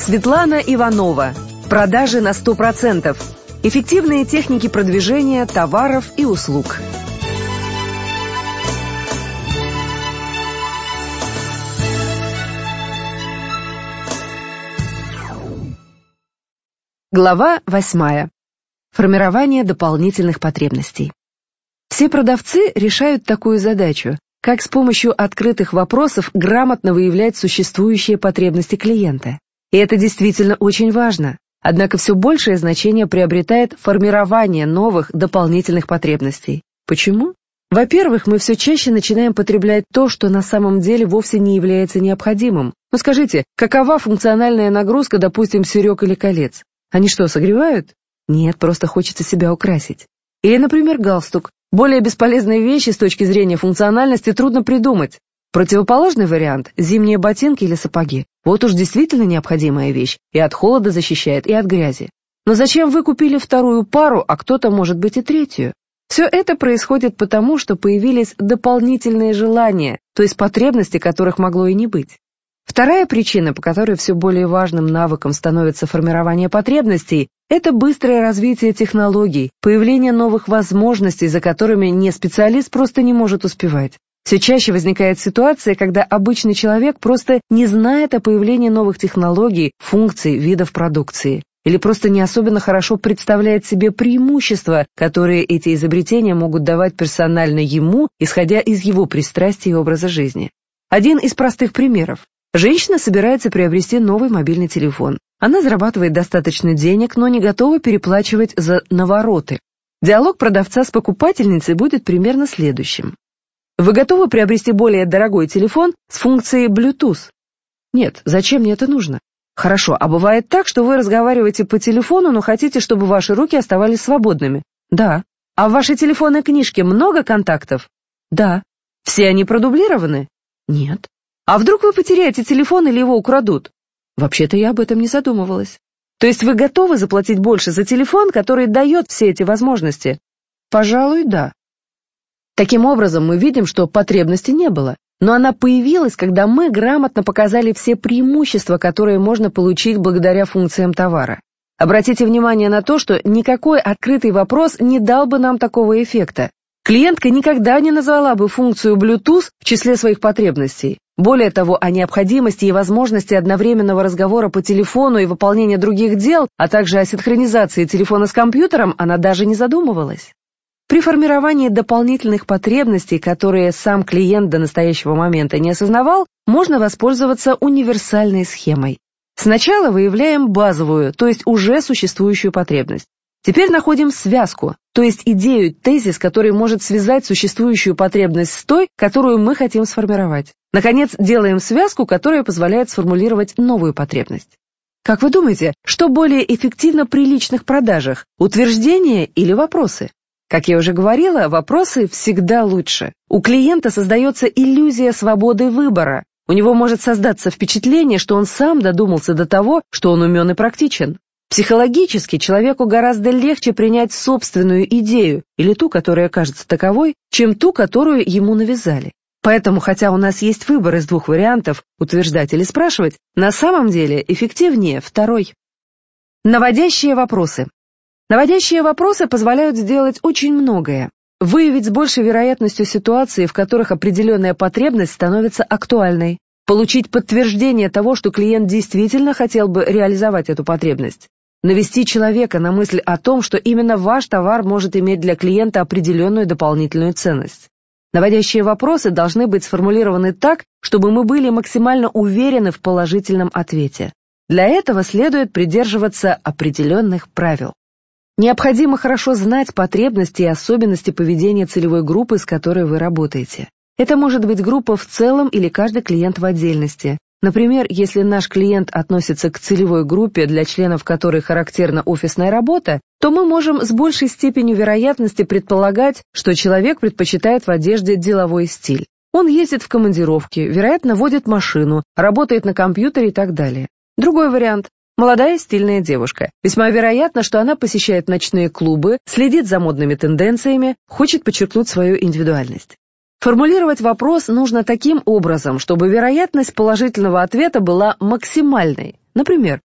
Светлана Иванова. Продажи на 100%. Эффективные техники продвижения товаров и услуг. Глава 8. Формирование дополнительных потребностей. Все продавцы решают такую задачу, как с помощью открытых вопросов грамотно выявлять существующие потребности клиента. И это действительно очень важно. Однако все большее значение приобретает формирование новых дополнительных потребностей. Почему? Во-первых, мы все чаще начинаем потреблять то, что на самом деле вовсе не является необходимым. Ну скажите, какова функциональная нагрузка, допустим, серег или колец? Они что, согревают? Нет, просто хочется себя украсить. Или, например, галстук. Более бесполезные вещи с точки зрения функциональности трудно придумать. Противоположный вариант – зимние ботинки или сапоги. Вот уж действительно необходимая вещь, и от холода защищает, и от грязи. Но зачем вы купили вторую пару, а кто-то, может быть, и третью? Все это происходит потому, что появились дополнительные желания, то есть потребности, которых могло и не быть. Вторая причина, по которой все более важным навыком становится формирование потребностей, это быстрое развитие технологий, появление новых возможностей, за которыми не специалист просто не может успевать. Все чаще возникает ситуация, когда обычный человек просто не знает о появлении новых технологий, функций, видов продукции, или просто не особенно хорошо представляет себе преимущества, которые эти изобретения могут давать персонально ему, исходя из его пристрастий и образа жизни. Один из простых примеров. Женщина собирается приобрести новый мобильный телефон. Она зарабатывает достаточно денег, но не готова переплачивать за навороты. Диалог продавца с покупательницей будет примерно следующим. Вы готовы приобрести более дорогой телефон с функцией Bluetooth? Нет, зачем мне это нужно? Хорошо, а бывает так, что вы разговариваете по телефону, но хотите, чтобы ваши руки оставались свободными? Да. А в вашей телефонной книжке много контактов? Да. Все они продублированы? Нет. А вдруг вы потеряете телефон или его украдут? Вообще-то я об этом не задумывалась. То есть вы готовы заплатить больше за телефон, который дает все эти возможности? Пожалуй, да. Таким образом, мы видим, что потребности не было, но она появилась, когда мы грамотно показали все преимущества, которые можно получить благодаря функциям товара. Обратите внимание на то, что никакой открытый вопрос не дал бы нам такого эффекта. Клиентка никогда не назвала бы функцию Bluetooth в числе своих потребностей. Более того, о необходимости и возможности одновременного разговора по телефону и выполнения других дел, а также о синхронизации телефона с компьютером она даже не задумывалась. При формировании дополнительных потребностей, которые сам клиент до настоящего момента не осознавал, можно воспользоваться универсальной схемой. Сначала выявляем базовую, то есть уже существующую потребность. Теперь находим связку, то есть идею, тезис, который может связать существующую потребность с той, которую мы хотим сформировать. Наконец, делаем связку, которая позволяет сформулировать новую потребность. Как вы думаете, что более эффективно при личных продажах, утверждения или вопросы? Как я уже говорила, вопросы всегда лучше. У клиента создается иллюзия свободы выбора. У него может создаться впечатление, что он сам додумался до того, что он умен и практичен. Психологически человеку гораздо легче принять собственную идею или ту, которая кажется таковой, чем ту, которую ему навязали. Поэтому, хотя у нас есть выбор из двух вариантов, утверждать или спрашивать, на самом деле эффективнее второй. Наводящие вопросы. Наводящие вопросы позволяют сделать очень многое. Выявить с большей вероятностью ситуации, в которых определенная потребность становится актуальной. Получить подтверждение того, что клиент действительно хотел бы реализовать эту потребность. Навести человека на мысль о том, что именно ваш товар может иметь для клиента определенную дополнительную ценность. Наводящие вопросы должны быть сформулированы так, чтобы мы были максимально уверены в положительном ответе. Для этого следует придерживаться определенных правил. Необходимо хорошо знать потребности и особенности поведения целевой группы, с которой вы работаете. Это может быть группа в целом или каждый клиент в отдельности. Например, если наш клиент относится к целевой группе, для членов которой характерна офисная работа, то мы можем с большей степенью вероятности предполагать, что человек предпочитает в одежде деловой стиль. Он ездит в командировки, вероятно, водит машину, работает на компьютере и так далее. Другой вариант. Молодая стильная девушка. Весьма вероятно, что она посещает ночные клубы, следит за модными тенденциями, хочет подчеркнуть свою индивидуальность. Формулировать вопрос нужно таким образом, чтобы вероятность положительного ответа была максимальной. Например,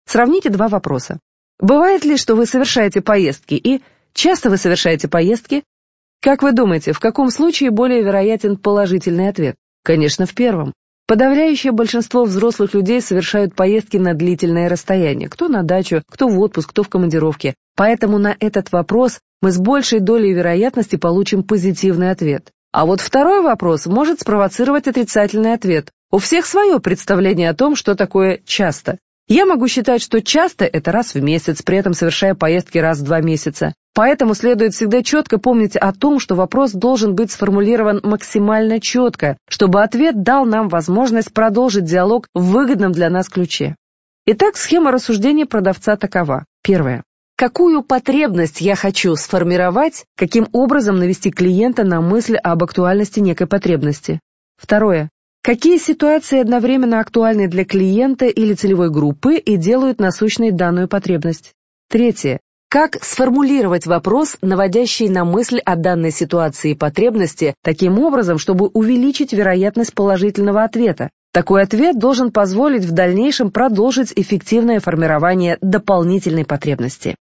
Сравните два вопроса. Бывает ли, что вы совершаете поездки, и часто вы совершаете поездки? Как вы думаете, в каком случае более вероятен положительный ответ? Конечно, в первом. Подавляющее большинство взрослых людей совершают поездки на длительное расстояние, кто на дачу, кто в отпуск, кто в командировке. Поэтому на этот вопрос мы с большей долей вероятности получим позитивный ответ. А вот второй вопрос может спровоцировать отрицательный ответ. У всех свое представление о том, что такое «часто». Я могу считать, что часто — это раз в месяц, при этом совершая поездки раз в 2 месяца. Поэтому следует всегда четко помнить о том, что вопрос должен быть сформулирован максимально четко, чтобы ответ дал нам возможность продолжить диалог в выгодном для нас ключе. Итак, схема рассуждения продавца такова. Первое. Какую потребность я хочу сформировать, каким образом навести клиента на мысль об актуальности некой потребности? Второе. Какие ситуации одновременно актуальны для клиента или целевой группы и делают насущной данную потребность? Третье. Как сформулировать вопрос, наводящий на мысль о данной ситуации и потребности, таким образом, чтобы увеличить вероятность положительного ответа? Такой ответ должен позволить в дальнейшем продолжить эффективное формирование дополнительной потребности.